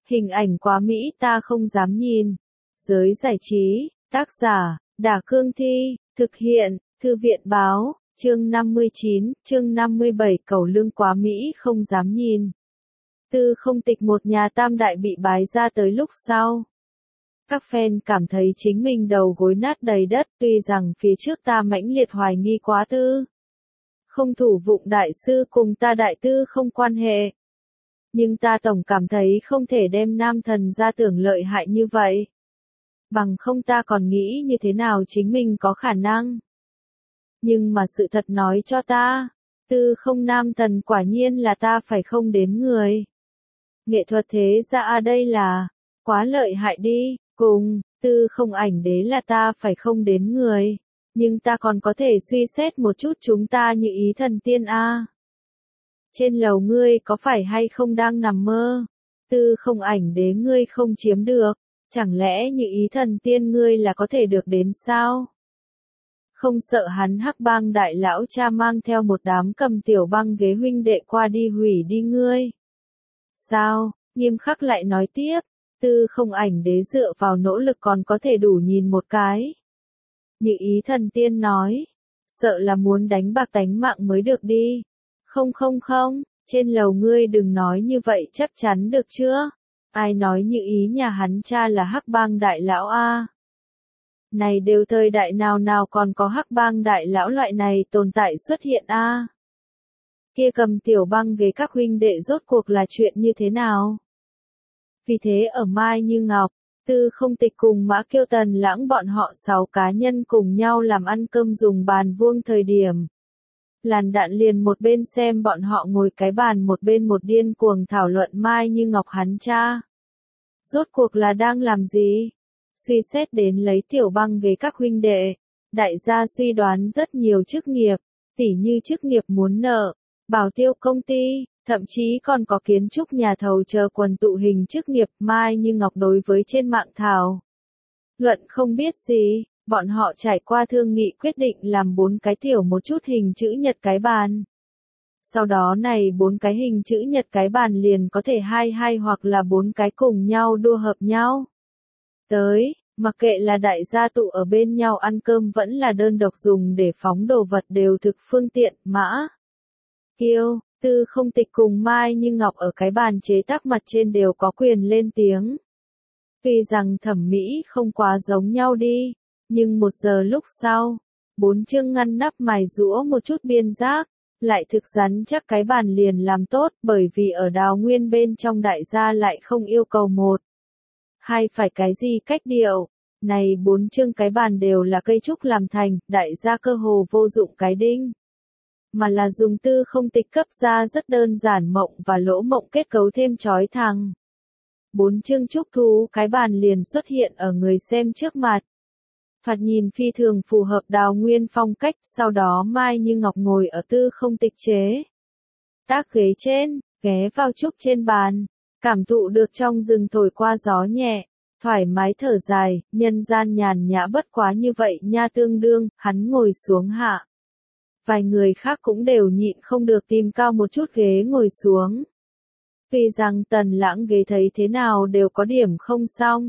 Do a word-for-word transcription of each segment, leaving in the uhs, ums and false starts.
Hình ảnh quá mỹ ta không dám nhìn. Giới giải trí, tác giả, Đả Cương Thi, thực hiện, Thư viện Báo, chương năm mươi chín, chương năm mươi bảy cầu lương quá mỹ không dám nhìn. Tư Không Tịch một nhà tam đại bị bái ra tới lúc sau. Các fan cảm thấy chính mình đầu gối nát đầy đất, tuy rằng phía trước ta mãnh liệt hoài nghi quá Tư Không Thủ Vụng đại sư cùng ta đại tư không quan hệ. Nhưng ta tổng cảm thấy không thể đem nam thần ra tưởng lợi hại như vậy. Bằng không ta còn nghĩ như thế nào chính mình có khả năng. Nhưng mà sự thật nói cho ta, Tư Không nam thần quả nhiên là ta phải không đến người. Nghệ thuật thế ra à đây là, quá lợi hại đi, cùng, Tư Không ảnh đế là ta phải không đến người. Nhưng ta còn có thể suy xét một chút chúng ta như ý thần tiên a. Trên lầu ngươi có phải hay không đang nằm mơ? Tư Không ảnh đế ngươi không chiếm được, chẳng lẽ như ý thần tiên ngươi là có thể được đến sao? Không sợ hắn Hắc Bang đại lão cha mang theo một đám cầm tiểu băng ghế huynh đệ qua đi hủy đi ngươi. Sao? Nghiêm khắc lại nói tiếp, Tư Không ảnh đế dựa vào nỗ lực còn có thể đủ nhìn một cái. Như ý thần tiên nói, sợ là muốn đánh bạc tánh mạng mới được đi. Không không không, trên lầu ngươi đừng nói như vậy chắc chắn được chưa? Ai nói như ý nhà hắn cha là Hắc Bang đại lão a? Này đều thời đại nào nào còn có Hắc Bang đại lão loại này tồn tại xuất hiện a? Kia cầm tiểu băng ghế các huynh đệ rốt cuộc là chuyện như thế nào? Vì thế ở Mai Như Ngọc, Tư Không Tịch cùng Mã Kiêu Tần Lãng bọn họ sáu cá nhân cùng nhau làm ăn cơm dùng bàn vuông thời điểm. Làn Đạn liền một bên xem bọn họ ngồi cái bàn một bên một điên cuồng thảo luận Mai Như Ngọc hắn cha. Rốt cuộc là đang làm gì? Suy xét đến lấy tiểu băng ghế các huynh đệ, đại gia suy đoán rất nhiều chức nghiệp, tỉ như chức nghiệp muốn nợ, bảo tiêu công ty, thậm chí còn có kiến trúc nhà thầu chờ quần tụ hình chức nghiệp. Mai Như Ngọc đối với trên mạng thảo luận không biết gì. Bọn họ trải qua thương nghị quyết định làm bốn cái tiểu một chút hình chữ nhật cái bàn. Sau đó này bốn cái hình chữ nhật cái bàn liền có thể hai hai hoặc là bốn cái cùng nhau đua hợp nhau. Tới, mặc kệ là đại gia tụ ở bên nhau ăn cơm vẫn là đơn độc dùng để phóng đồ vật đều thực phương tiện. Mã Kiêu, Tư Không Tịch cùng Mai Như Ngọc ở cái bàn chế tác mặt trên đều có quyền lên tiếng. Vì rằng thẩm mỹ không quá giống nhau đi. Nhưng một giờ lúc sau, bốn chương ngăn nắp mài rũa một chút biên giác, lại thực rắn chắc cái bàn liền làm tốt bởi vì ở Đào Nguyên bên trong đại gia lại không yêu cầu một. Hay phải cái gì cách điệu, này bốn chương cái bàn đều là cây trúc làm thành, đại gia cơ hồ vô dụng cái đinh. Mà là dùng Tư Không Tịch cấp ra rất đơn giản mộng và lỗ mộng kết cấu thêm chói thằng. Bốn chương trúc thú cái bàn liền xuất hiện ở người xem trước mặt. Thoạt nhìn phi thường phù hợp Đào Nguyên phong cách, sau đó Mai Như Ngọc ngồi ở Tư Không Tịch chế tác ghế trên, ghé vào trúc trên bàn, cảm thụ được trong rừng thổi qua gió nhẹ, thoải mái thở dài, nhân gian nhàn nhã bất quá như vậy nha. Tương đương, hắn ngồi xuống hạ. Vài người khác cũng đều nhịn không được tìm cao một chút ghế ngồi xuống. Vì rằng Tần Lãng ghế thấy thế nào đều có điểm không xong.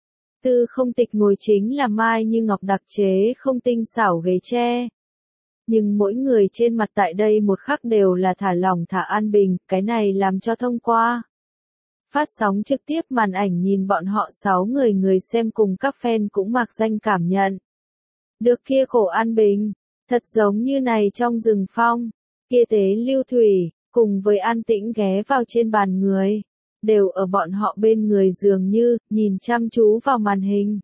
Tư Không Tịch ngồi chính là Mai Như Ngọc đặc chế không tinh xảo ghế tre. Nhưng mỗi người trên mặt tại đây một khắc đều là thả lỏng thả an bình, cái này làm cho thông qua phát sóng trực tiếp màn ảnh nhìn bọn họ sáu người người xem cùng các fan cũng mặc danh cảm nhận. Được kia khổ an bình, thật giống như này trong rừng phong, kia tế lưu thủy, cùng với an tĩnh ghé vào trên bàn người. Đều ở bọn họ bên người dường như, nhìn chăm chú vào màn hình.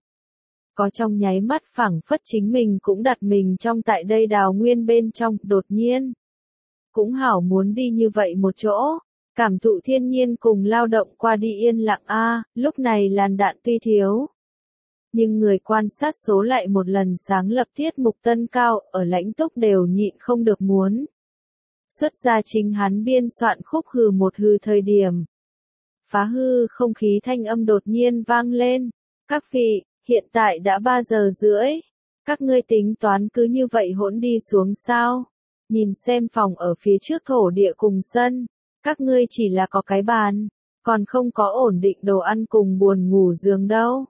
Có trong nháy mắt phảng phất chính mình cũng đặt mình trong tại đây Đào Nguyên bên trong, đột nhiên. Cũng hảo muốn đi như vậy một chỗ, cảm thụ thiên nhiên cùng lao động qua đi yên lặng a. Lúc này Làn Đạn tuy thiếu. Nhưng người quan sát số lại một lần sáng lập tiết mục tân cao, ở Lãnh Túc đều nhịn không được muốn. Xuất ra chính hắn biên soạn khúc hừ một hừ thời điểm. Phá hư không khí thanh âm đột nhiên vang lên. Các vị, hiện tại đã ba giờ rưỡi. Các ngươi tính toán cứ như vậy hỗn đi xuống sao? Nhìn xem phòng ở phía trước thổ địa cùng sân. Các ngươi chỉ là có cái bàn. còn không có ổn định đồ ăn cùng buồn ngủ giường đâu.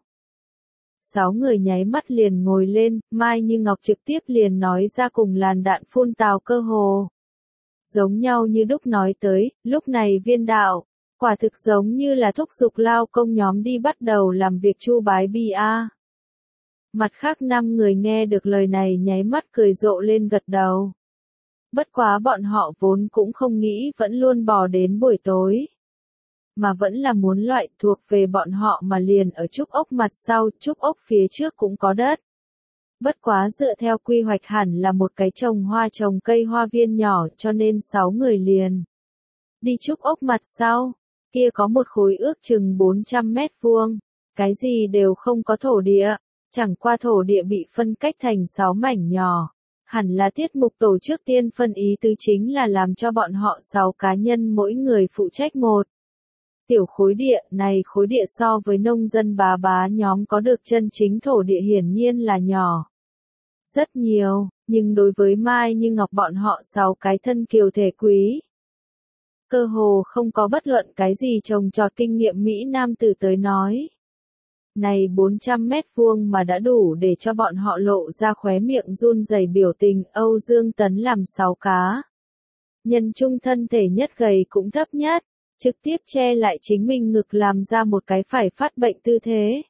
Sáu người nháy mắt liền ngồi lên, Mai Như Ngọc trực tiếp liền nói ra cùng làn đạn phun tào cơ hồ. Giống nhau như đúc nói tới, lúc này viên đạo, quả thực giống như là thúc giục lao công nhóm đi bắt đầu làm việc chu bái bi a. Mặt khác năm người nghe được lời này nháy mắt cười rộ lên gật đầu. Bất quá bọn họ vốn cũng không nghĩ vẫn luôn bò đến buổi tối. Mà vẫn là muốn loại thuộc về bọn họ mà liền ở trúc ốc mặt sau, trúc ốc phía trước cũng có đất. Bất quá dựa theo quy hoạch hẳn là một cái trồng hoa trồng cây hoa viên nhỏ cho nên sáu người liền. Đi trúc ốc mặt sau, kia có một khối ước chừng bốn trăm mét vuông, cái gì đều không có thổ địa, chẳng qua thổ địa bị phân cách thành sáu mảnh nhỏ. Hẳn là tiết mục tổ chức tiên phân ý tứ chính là làm cho bọn họ sáu cá nhân mỗi người phụ trách một. Tiểu khối địa này khối địa so với nông dân bá bá nhóm có được chân chính thổ địa hiển nhiên là nhỏ. Rất nhiều, nhưng đối với Mai Như Ngọc bọn họ sáu cái thân kiều thể quý. Cơ hồ không có bất luận cái gì trồng trọt kinh nghiệm Mỹ Nam tử tới nói. Này bốn trăm mét vuông mà đã đủ để cho bọn họ lộ ra khóe miệng run rẩy biểu tình Âu Dương Tấn làm sáu cá. Nhân trung thân thể nhất gầy cũng thấp nhất, trực tiếp che lại chính mình ngực làm ra một cái phải phát bệnh tư thế.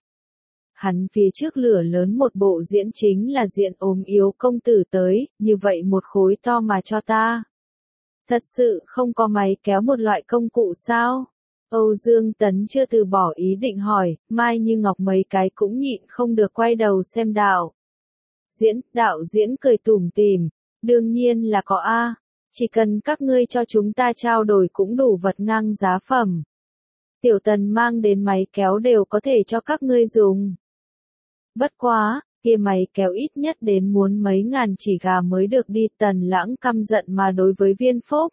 Hắn phía trước lửa lớn một bộ diễn chính là diện ốm yếu công tử tới, như vậy một khối to mà cho ta. Thật sự không có máy kéo một loại công cụ sao? Âu Dương Tấn chưa từ bỏ ý định hỏi, Mai Như Ngọc mấy cái cũng nhịn không được quay đầu xem đạo. Diễn, đạo diễn cười tủm tỉm, đương nhiên là có A, chỉ cần các ngươi cho chúng ta trao đổi cũng đủ vật ngang giá phẩm. Tiểu Tần mang đến máy kéo đều có thể cho các ngươi dùng. Bất quá, kia máy kéo ít nhất đến muốn mấy ngàn chỉ gà mới được đi. Tần Lãng căm giận mà đối với Viên Phúc.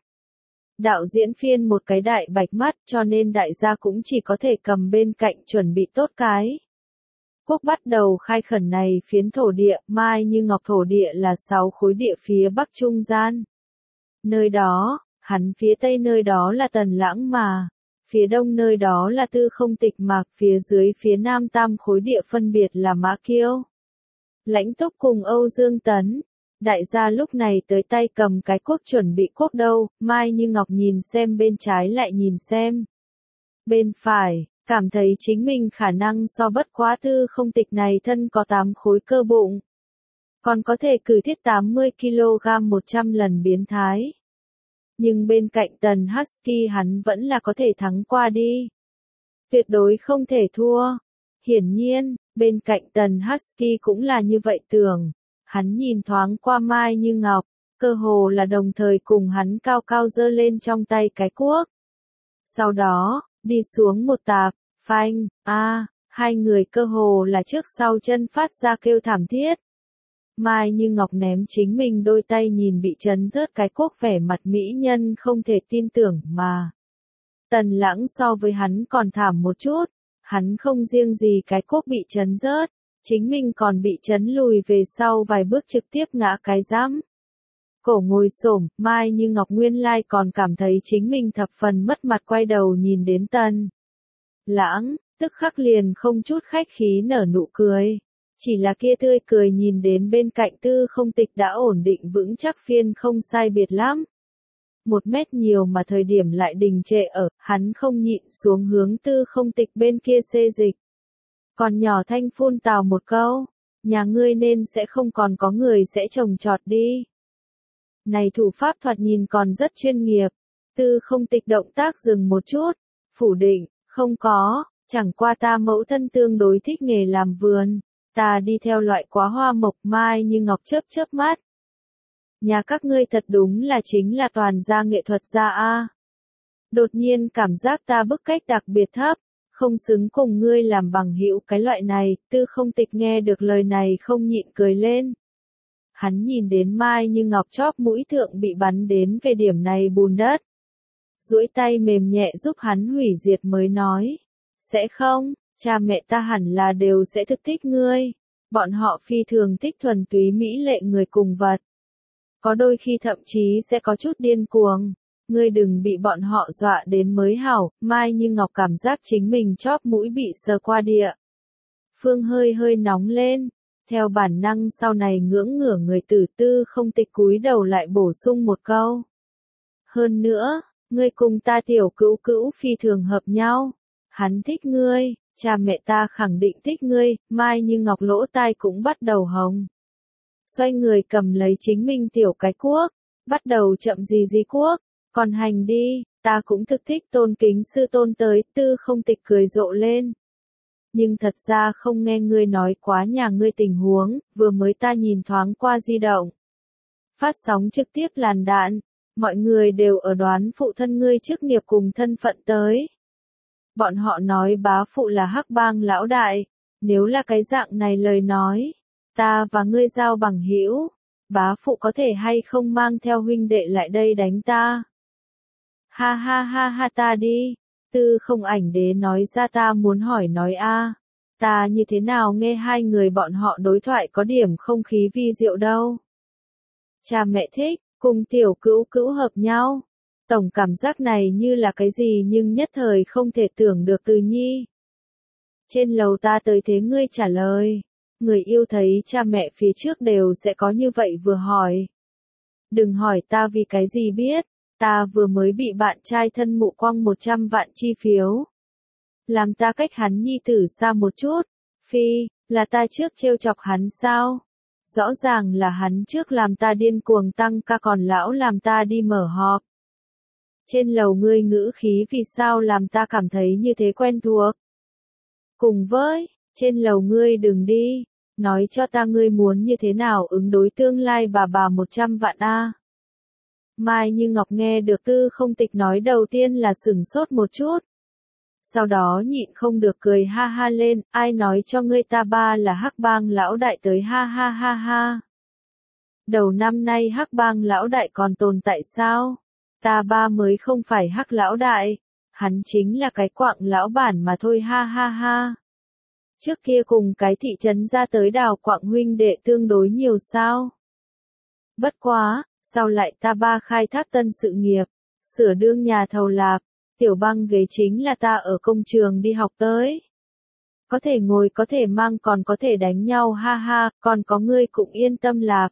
Đạo diễn phiên một cái đại bạch mắt cho nên đại gia cũng chỉ có thể cầm bên cạnh chuẩn bị tốt cái. Quốc bắt đầu khai khẩn này phiến thổ địa, Mai Như Ngọc thổ địa là sáu khối địa phía bắc trung gian. Nơi đó, hắn phía tây nơi đó là Tần Lãng mà, phía đông nơi đó là Tư Không Tịch mà, phía dưới phía nam tam khối địa phân biệt là Mã Kiêu, Lãnh Túc cùng Âu Dương Tấn. Đại gia lúc này tới tay cầm cái cuốc chuẩn bị cuốc đâu, Mai Như Ngọc nhìn xem bên trái lại nhìn xem. Bên phải, cảm thấy chính mình khả năng so bất quá Tư Không Tịch này thân có tám khối cơ bụng. Còn có thể cử thiết tám mươi ki lô gam một trăm lần biến thái. Nhưng bên cạnh Tần Husky hắn vẫn là có thể thắng qua đi. Tuyệt đối không thể thua. Hiển nhiên, bên cạnh Tần Husky cũng là như vậy tưởng. Hắn nhìn thoáng qua Mai Như Ngọc, cơ hồ là đồng thời cùng hắn cao cao giơ lên trong tay cái cuốc. Sau đó, đi xuống một tạp, phanh, a, hai người cơ hồ là trước sau chân phát ra kêu thảm thiết. Mai Như Ngọc ném chính mình đôi tay nhìn bị chấn rớt cái cuốc vẻ mặt mỹ nhân không thể tin tưởng mà. Tần Lãng so với hắn còn thảm một chút, hắn không riêng gì cái cuốc bị chấn rớt, chính mình còn bị chấn lùi về sau vài bước trực tiếp ngã cái rắm. Cổ ngồi xổm, Mai Như Ngọc nguyên lai còn cảm thấy chính mình thập phần mất mặt quay đầu nhìn đến Tần Lãng, tức khắc liền không chút khách khí nở nụ cười. Chỉ là kia tươi cười nhìn đến bên cạnh Tư Không Tịch đã ổn định vững chắc phiên không sai biệt lắm. Một mét nhiều mà thời điểm lại đình trệ ở, hắn không nhịn xuống hướng Tư Không Tịch bên kia xê dịch. Còn nhỏ thanh phun tào một câu, nhà ngươi nên sẽ không còn có người sẽ trồng trọt đi. Này thủ pháp thoạt nhìn còn rất chuyên nghiệp, Tư Không Tịch động tác dừng một chút, phủ định, không có, chẳng qua ta mẫu thân tương đối thích nghề làm vườn. Ta đi theo loại quá hoa mộc. Mai Như Ngọc chớp chớp mắt. Nhà các ngươi thật đúng là chính là toàn gia nghệ thuật gia a. Đột nhiên cảm giác ta bức cách đặc biệt thấp, không xứng cùng ngươi làm bằng hữu cái loại này. Tư Không Tịch nghe được lời này không nhịn cười lên. Hắn nhìn đến Mai Như Ngọc chóp mũi thượng bị bắn đến về điểm này bùn đất. Duỗi tay mềm nhẹ giúp hắn hủy diệt mới nói. Sẽ không. Cha mẹ ta hẳn là đều sẽ thực thích ngươi. Bọn họ phi thường thích thuần túy mỹ lệ người cùng vật. Có đôi khi thậm chí sẽ có chút điên cuồng. ngươi đừng bị bọn họ dọa đến mới hảo, Mai Như Ngọc cảm giác chính mình chóp mũi bị sờ qua địa. Phương hơi hơi nóng lên, theo bản năng sau này ngưỡng ngửa người tử Tư Không Tịch cúi đầu lại bổ sung một câu. Hơn nữa, ngươi cùng ta tiểu cữu cữu phi thường hợp nhau, hắn thích ngươi, cha mẹ ta khẳng định thích ngươi, Mai Như Ngọc lỗ tai cũng bắt đầu hồng. Xoay người cầm lấy chính mình tiểu cái cuốc, bắt đầu chậm gì gì cuốc, còn hành đi, ta cũng thực thích tôn kính sư tôn tới, Tư Không Tịch cười rộ lên. Nhưng thật ra không nghe ngươi nói quá nhà ngươi tình huống, vừa mới ta nhìn thoáng qua di động. Phát sóng trực tiếp làn đạn, mọi người đều ở đoán phụ thân ngươi chức nghiệp cùng thân phận tới. Bọn họ nói bá phụ là Hắc Bang lão đại, nếu là cái dạng này lời nói, ta và ngươi giao bằng hữu, bá phụ có thể hay không mang theo huynh đệ lại đây đánh ta. Ha ha ha ha ta đi, Tư Không Ảnh Đế nói ra ta muốn hỏi nói a, ta như thế nào nghe hai người bọn họ đối thoại có điểm không khí vi diệu đâu. Cha mẹ thích, cùng tiểu cữu cữu hợp nhau. Tổng cảm giác này như là cái gì nhưng nhất thời không thể tưởng được từ nhi. Trên lầu ta tới thế ngươi trả lời. Người yêu thấy cha mẹ phía trước đều sẽ có như vậy vừa hỏi. Đừng hỏi ta vì cái gì biết, ta vừa mới bị bạn trai thân mụ quăng một trăm vạn chi phiếu. Làm ta cách hắn nhi tử xa một chút. Phi, là ta trước trêu chọc hắn sao? Rõ ràng là hắn trước làm ta điên cuồng tăng ca còn lão làm ta đi mở họp. Trên lầu ngươi ngữ khí vì sao làm ta cảm thấy như thế quen thuộc. Cùng với, trên lầu ngươi đừng đi, nói cho ta ngươi muốn như thế nào ứng đối tương lai bà bà một trăm vạn a. Mai Như Ngọc nghe được Tư Không Tịch nói đầu tiên là sửng sốt một chút. Sau đó nhịn không được cười ha ha lên, ai nói cho ngươi ta ba là Hắc Bang lão đại tới ha ha ha ha. Đầu năm nay Hắc Bang lão đại còn tồn tại sao? Ta ba mới không phải Hắc lão đại, hắn chính là cái quạng lão bản mà thôi ha ha ha. Trước kia cùng cái thị trấn ra tới đào quạng huynh đệ tương đối nhiều sao? Bất quá, sau lại ta ba khai thác tân sự nghiệp, sửa đương nhà thầu lạp, tiểu băng ghế chính là ta ở công trường đi học tới. Có thể ngồi có thể mang còn có thể đánh nhau ha ha, còn có ngươi cũng yên tâm lạp.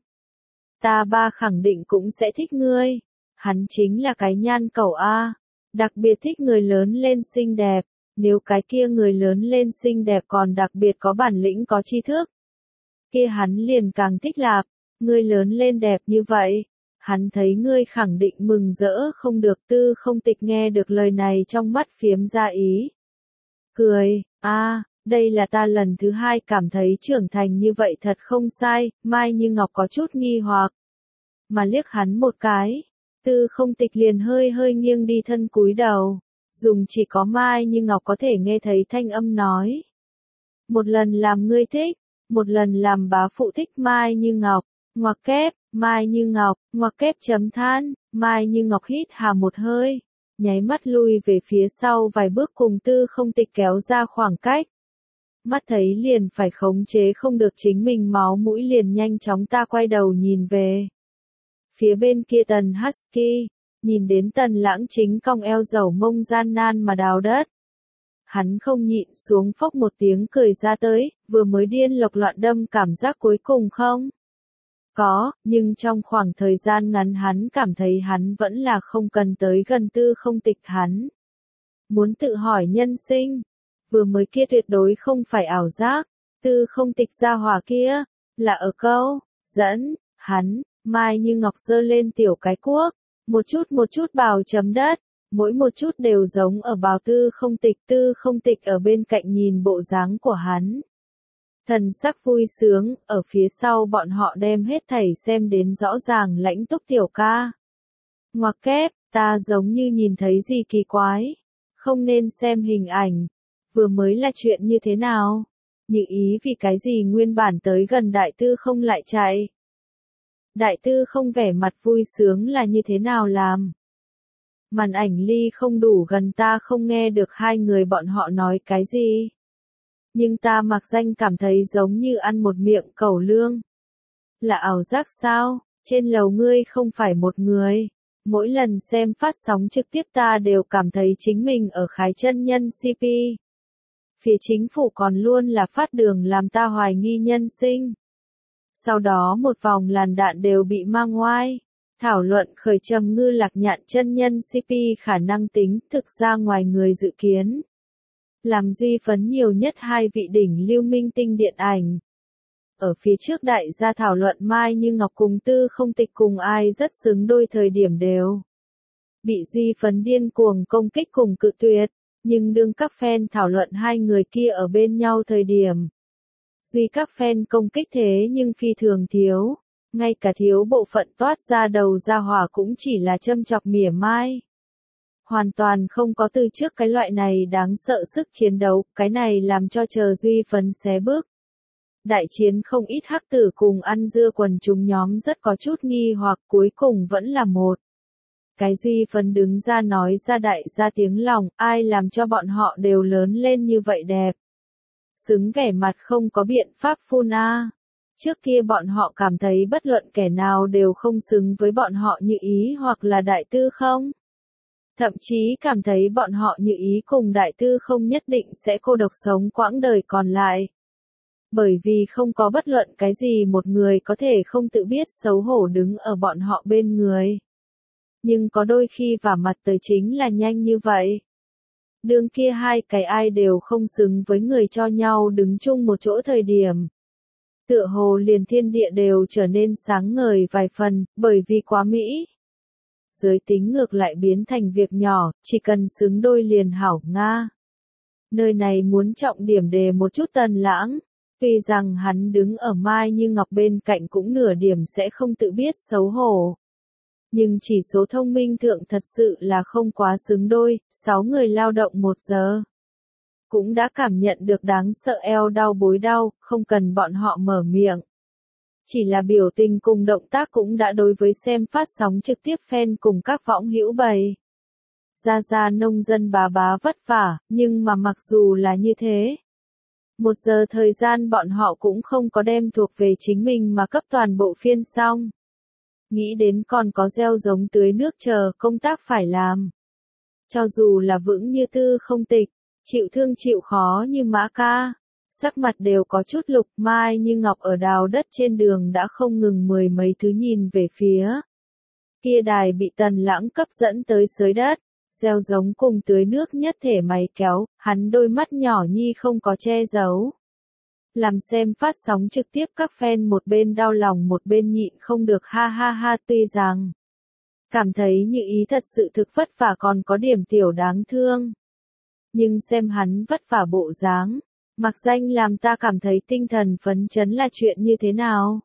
Ta ba khẳng định cũng sẽ thích ngươi. Hắn chính là cái nhan cẩu a, đặc biệt thích người lớn lên xinh đẹp, nếu cái kia người lớn lên xinh đẹp còn đặc biệt có bản lĩnh có tri thức. Kia hắn liền càng thích lạp, ngươi lớn lên đẹp như vậy, hắn thấy ngươi khẳng định mừng rỡ không được. Tư Không Tịch nghe được lời này trong mắt phiếm ra ý. Cười, a, đây là ta lần thứ hai cảm thấy trưởng thành như vậy thật không sai, Mai Như Ngọc có chút nghi hoặc. Mà liếc hắn một cái. Tư Không Tịch liền hơi hơi nghiêng đi thân cúi đầu, dùng chỉ có Mai Như Ngọc có thể nghe thấy thanh âm nói. Một lần làm ngươi thích, một lần làm bá phụ thích Mai Như Ngọc, ngoặc kép, Mai Như Ngọc, ngoặc kép chấm than, Mai Như Ngọc hít hà một hơi, nháy mắt lui về phía sau vài bước cùng Tư Không Tịch kéo ra khoảng cách. Mắt thấy liền phải khống chế không được chính mình máu mũi liền nhanh chóng ta quay đầu nhìn về. Phía bên kia Tần Husky, nhìn đến Tần Lãng chính cong eo dầu mông gian nan mà đào đất. Hắn không nhịn xuống phốc một tiếng cười ra tới, vừa mới điên lộc loạn đâm cảm giác cuối cùng không? Có, nhưng trong khoảng thời gian ngắn hắn cảm thấy hắn vẫn là không cần tới gần Tư Không Tịch hắn. Muốn tự hỏi nhân sinh, vừa mới kia tuyệt đối không phải ảo giác, Tư Không Tịch gia hỏa kia, là ở câu, dẫn, hắn. Mai Như Ngọc giơ lên tiểu cái cuốc, một chút một chút bào chấm đất, mỗi một chút đều giống ở bào Tư Không Tịch. Tư Không Tịch ở bên cạnh nhìn bộ dáng của hắn. Thần sắc vui sướng, ở phía sau bọn họ đem hết thảy xem đến rõ ràng lãnh túc tiểu ca. Ngoặc kép, ta giống như nhìn thấy gì kỳ quái. Không nên xem hình ảnh. Vừa mới là chuyện như thế nào? Như ý vì cái gì nguyên bản tới gần Đại Tư Không lại chạy? Đại Tư Không vẻ mặt vui sướng là như thế nào làm? Màn ảnh ly không đủ gần ta không nghe được hai người bọn họ nói cái gì. Nhưng ta mặc danh cảm thấy giống như ăn một miệng cẩu lương. Là ảo giác sao? Trên lầu ngươi không phải một người. Mỗi lần xem phát sóng trực tiếp ta đều cảm thấy chính mình ở Khái chân nhân xê pê. Phía chính phủ còn luôn là phát đường làm ta hoài nghi nhân sinh. Sau đó một vòng làn đạn đều bị mang ngoai. Thảo luận khởi Trầm Ngư Lạc Nhạn chân nhân xê pê khả năng tính thực ra ngoài người dự kiến. Làm duy phấn nhiều nhất hai vị đỉnh lưu minh tinh điện ảnh. Ở phía trước đại gia thảo luận Mai Như Ngọc cùng Tư Không Tịch cùng ai rất xứng đôi thời điểm đều. Bị duy phấn điên cuồng công kích cùng cự tuyệt, nhưng đương các fan thảo luận hai người kia ở bên nhau thời điểm. Duy các fan công kích thế nhưng phi thường thiếu, ngay cả thiếu bộ phận toát ra đầu ra hỏa cũng chỉ là châm chọc mỉa mai. Hoàn toàn không có từ trước cái loại này đáng sợ sức chiến đấu, cái này làm cho chờ duy phấn xé bước. Đại chiến không ít hắc tử cùng ăn dưa quần chúng nhóm rất có chút nghi hoặc cuối cùng vẫn là một. Cái duy phấn đứng ra nói ra đại ra tiếng lòng, ai làm cho bọn họ đều lớn lên như vậy đẹp. Xứng vẻ mặt không có biện pháp phun a. Trước kia bọn họ cảm thấy bất luận kẻ nào đều không xứng với bọn họ Như Ý hoặc là Đại Tư Không. Thậm chí cảm thấy bọn họ Như Ý cùng Đại Tư Không nhất định sẽ cô độc sống quãng đời còn lại. Bởi vì không có bất luận cái gì một người có thể không tự biết xấu hổ đứng ở bọn họ bên người. Nhưng có đôi khi vả mặt tới chính là nhanh như vậy. Đương kia hai cái ai đều không xứng với người cho nhau đứng chung một chỗ thời điểm. Tựa hồ liền thiên địa đều trở nên sáng ngời vài phần, bởi vì quá mỹ. Giới tính ngược lại biến thành việc nhỏ, chỉ cần xứng đôi liền hảo Nga. Nơi này muốn trọng điểm đề một chút Tần Lãng. Vì rằng hắn đứng ở Mai Như Ngọc bên cạnh cũng nửa điểm sẽ không tự biết xấu hổ. Nhưng chỉ số thông minh thượng thật sự là không quá xứng đôi, sáu người lao động một giờ. Cũng đã cảm nhận được đáng sợ eo đau bối đau, không cần bọn họ mở miệng. Chỉ là biểu tình cùng động tác cũng đã đối với xem phát sóng trực tiếp fan cùng các võng hữu bày. Ra ra nông dân bá bá vất vả, nhưng mà mặc dù là như thế. Một giờ thời gian bọn họ cũng không có đem thuộc về chính mình mà cấp toàn bộ phiên xong. Nghĩ đến còn có gieo giống tưới nước chờ công tác phải làm. Cho dù là vững như Tư Không Tịch, chịu thương chịu khó như Mã Ca, sắc mặt đều có chút lục. Mai Như Ngọc ở đào đất trên đường đã không ngừng mười mấy thứ nhìn về phía. Kia đài bị Tần Lãng cấp dẫn tới xới đất, gieo giống cùng tưới nước nhất thể máy kéo, hắn đôi mắt nhỏ nhi không có che giấu. Làm xem phát sóng trực tiếp các fan một bên đau lòng một bên nhịn không được ha ha ha tuy rằng. Cảm thấy Như Ý thật sự thực vất vả còn có điểm tiểu đáng thương. Nhưng xem hắn vất vả bộ dáng, mặc danh làm ta cảm thấy tinh thần phấn chấn là chuyện như thế nào.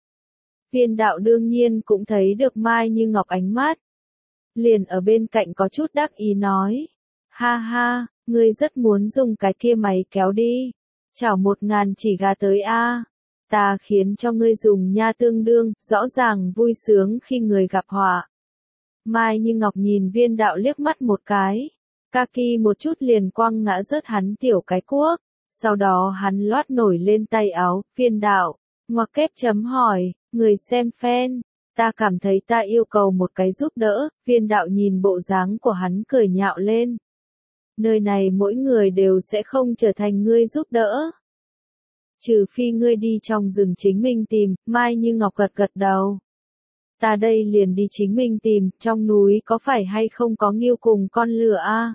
Viên đạo đương nhiên cũng thấy được Mai Như Ngọc ánh mắt. Liền ở bên cạnh có chút đắc ý nói. Ha ha, ngươi rất muốn dùng cái kia máy kéo đi. Chảo một ngàn chỉ gà tới a. Ta khiến cho ngươi dùng nha tương đương, rõ ràng vui sướng khi người gặp họa. Mai Như Ngọc nhìn viên đạo liếc mắt một cái. Kaki một chút liền quăng ngã rớt hắn tiểu cái cuốc. Sau đó hắn loát nổi lên tay áo, viên đạo. Ngoặc kép chấm hỏi, người xem fan. Ta cảm thấy ta yêu cầu một cái giúp đỡ, viên đạo nhìn bộ dáng của hắn cười nhạo lên. Nơi này mỗi người đều sẽ không trở thành ngươi giúp đỡ. Trừ phi ngươi đi trong rừng chính mình tìm, Mai Như Ngọc gật gật đầu. Ta đây liền đi chính mình tìm, trong núi có phải hay không có nghiêu cùng con lừa a?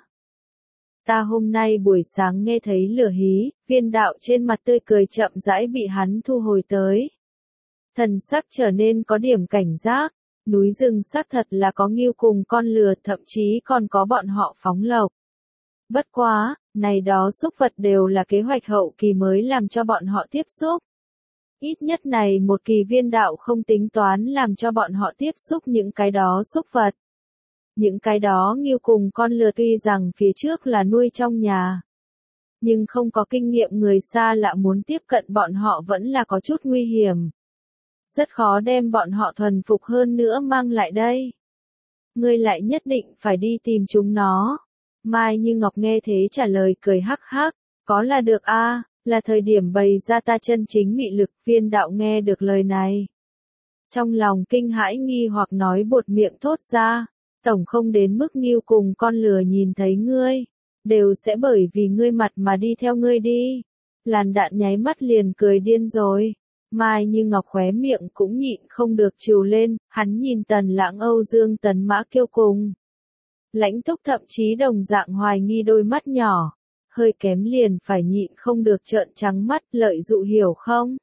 Ta hôm nay buổi sáng nghe thấy lửa hí, viên đạo trên mặt tươi cười chậm rãi bị hắn thu hồi tới. Thần sắc trở nên có điểm cảnh giác, núi rừng xác thật là có nghiêu cùng con lừa thậm chí còn có bọn họ phóng lộc. Bất quá, này đó xúc vật đều là kế hoạch hậu kỳ mới làm cho bọn họ tiếp xúc. Ít nhất này một kỳ viên đạo không tính toán làm cho bọn họ tiếp xúc những cái đó xúc vật. Những cái đó nghiêu cùng con lừa tuy rằng phía trước là nuôi trong nhà. Nhưng không có kinh nghiệm người xa lạ muốn tiếp cận bọn họ vẫn là có chút nguy hiểm. Rất khó đem bọn họ thuần phục hơn nữa mang lại đây. Ngươi lại nhất định phải đi tìm chúng nó. Mai Như Ngọc nghe thế trả lời cười hắc hắc, có là được a, là thời điểm bày ra ta chân chính mị lực. Viên đạo nghe được lời này. Trong lòng kinh hãi nghi hoặc nói buột miệng thốt ra, Tổng không đến mức Ngưu cùng con lừa nhìn thấy ngươi, đều sẽ bởi vì ngươi mặt mà đi theo ngươi đi. Làn Đạn nháy mắt liền cười điên rồi. Mai Như Ngọc khóe miệng cũng nhịn không được trừ lên, hắn nhìn Tần Lãng Âu Dương Tấn Mã Kiêu cùng. Lãnh Túc thậm chí đồng dạng hoài nghi đôi mắt nhỏ, hơi kém liền phải nhịn không được trợn trắng mắt, lợi dụ hiểu không?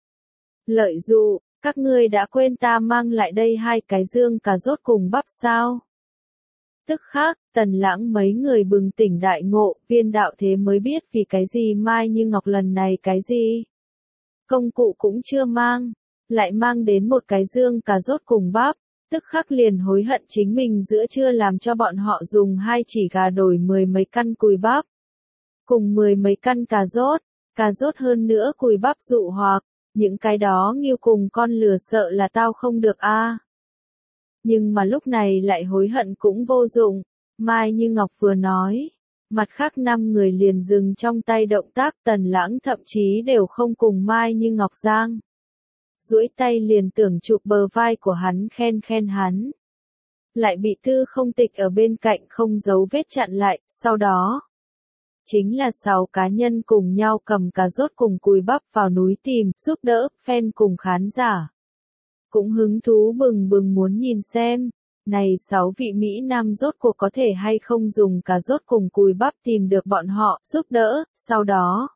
Lợi dụ, các ngươi đã quên ta mang lại đây hai cái dương cà rốt cùng bắp sao? Tức khắc, Tần Lãng mấy người bừng tỉnh đại ngộ, Viên Đạo thế mới biết vì cái gì Mai Như Ngọc lần này cái gì. Công cụ cũng chưa mang, lại mang đến một cái dương cà rốt cùng bắp, tức khắc liền hối hận chính mình giữa trưa làm cho bọn họ dùng hai chỉ gà đổi mười mấy căn cùi bắp, cùng mười mấy căn cà rốt, cà rốt hơn nữa cùi bắp dụ hoặc, những cái đó Ngưu cùng con lừa sợ là tao không được a. À. Nhưng mà lúc này lại hối hận cũng vô dụng, Mai Như Ngọc vừa nói. Mặt khác năm người liền dừng trong tay động tác, Tần Lãng thậm chí đều không cùng Mai Như Ngọc giang. Duỗi tay liền tưởng chụp bờ vai của hắn khen khen hắn. Lại bị Tư Không Tịch ở bên cạnh không giấu vết chặn lại, sau đó. Chính là sáu cá nhân cùng nhau cầm cà rốt cùng cùi bắp vào núi tìm, giúp đỡ, fan cùng khán giả. Cũng hứng thú bừng bừng muốn nhìn xem. Này sáu vị Mỹ Nam rốt cuộc có thể hay không dùng cà rốt cùng cùi bắp tìm được bọn họ, giúp đỡ, sau đó.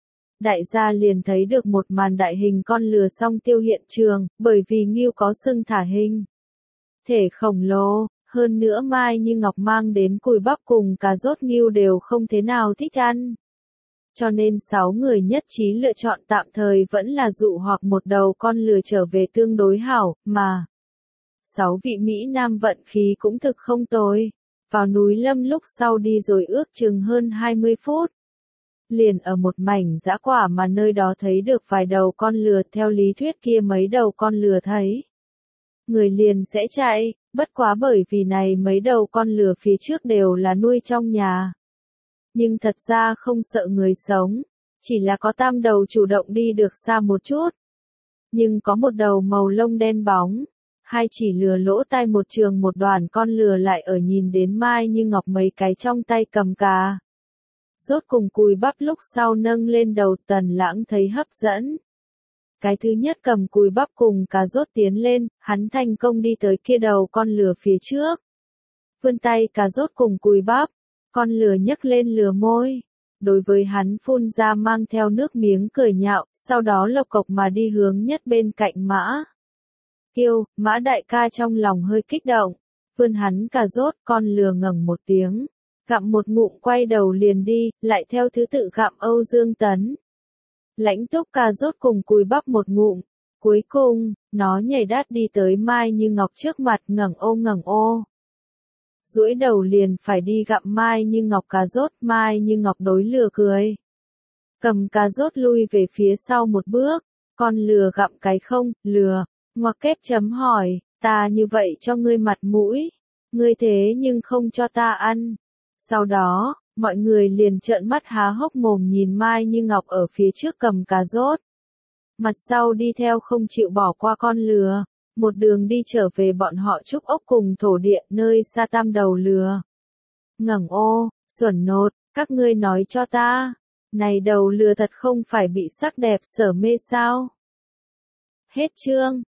Đại gia liền thấy được một màn đại hình con lừa song tiêu hiện trường, bởi vì Ngưu có xưng thả hình. Thể khổng lồ, hơn nữa Mai Như Ngọc mang đến cùi bắp cùng cà rốt Ngưu đều không thế nào thích ăn. Cho nên sáu người nhất trí lựa chọn tạm thời vẫn là dụ hoặc một đầu con lừa trở về tương đối hảo, mà. Sáu vị Mỹ Nam vận khí cũng thực không tồi. Vào núi Lâm lúc sau đi rồi ước chừng hơn hai mươi phút. Liền ở một mảnh dã quả mà nơi đó thấy được vài đầu con lừa, theo lý thuyết kia mấy đầu con lừa thấy. Người liền sẽ chạy, bất quá bởi vì này mấy đầu con lừa phía trước đều là nuôi trong nhà. Nhưng thật ra không sợ người sống, chỉ là có tam đầu chủ động đi được xa một chút. Nhưng có một đầu màu lông đen bóng. Hai chỉ lừa lỗ tai một trường một đoàn con lừa lại ở nhìn đến Mai Như Ngọc mấy cái trong tay cầm cà rốt cùng cùi bắp lúc sau nâng lên đầu, Tần Lãng thấy hấp dẫn. Cái thứ nhất cầm cùi bắp cùng cà rốt tiến lên, hắn thành công đi tới kia đầu con lừa phía trước. Vươn tay cà rốt cùng cùi bắp, con lừa nhấc lên lừa môi. Đối với hắn phun ra mang theo nước miếng cười nhạo, sau đó lộc cộc mà đi hướng nhất bên cạnh Mã Kiêu. Mã đại ca trong lòng hơi kích động, vươn hắn cà rốt, con lừa ngẩng một tiếng, gặm một ngụm quay đầu liền đi, lại theo thứ tự gặm Âu Dương Tấn. Lãnh Túc cà rốt cùng cùi bắp một ngụm, cuối cùng, nó nhảy đát đi tới Mai Như Ngọc trước mặt, ngẩng ô ngẩng ô. Duỗi đầu liền phải đi gặm Mai Như Ngọc cà rốt, Mai Như Ngọc đối lừa cười. Cầm cà rốt lui về phía sau một bước, con lừa gặm cái không, lừa. Ngoặc kép chấm hỏi, ta như vậy cho ngươi mặt mũi, ngươi thế nhưng không cho ta ăn. Sau đó, mọi người liền trợn mắt há hốc mồm nhìn Mai Như Ngọc ở phía trước cầm cà rốt. Mặt sau đi theo không chịu bỏ qua con lừa, một đường đi trở về bọn họ Trúc Ốc cùng thổ địa nơi xa tam đầu lừa. Ngẩng ô, xuẩn nột, các ngươi nói cho ta, này đầu lừa thật không phải bị sắc đẹp sở mê sao? Hết chương.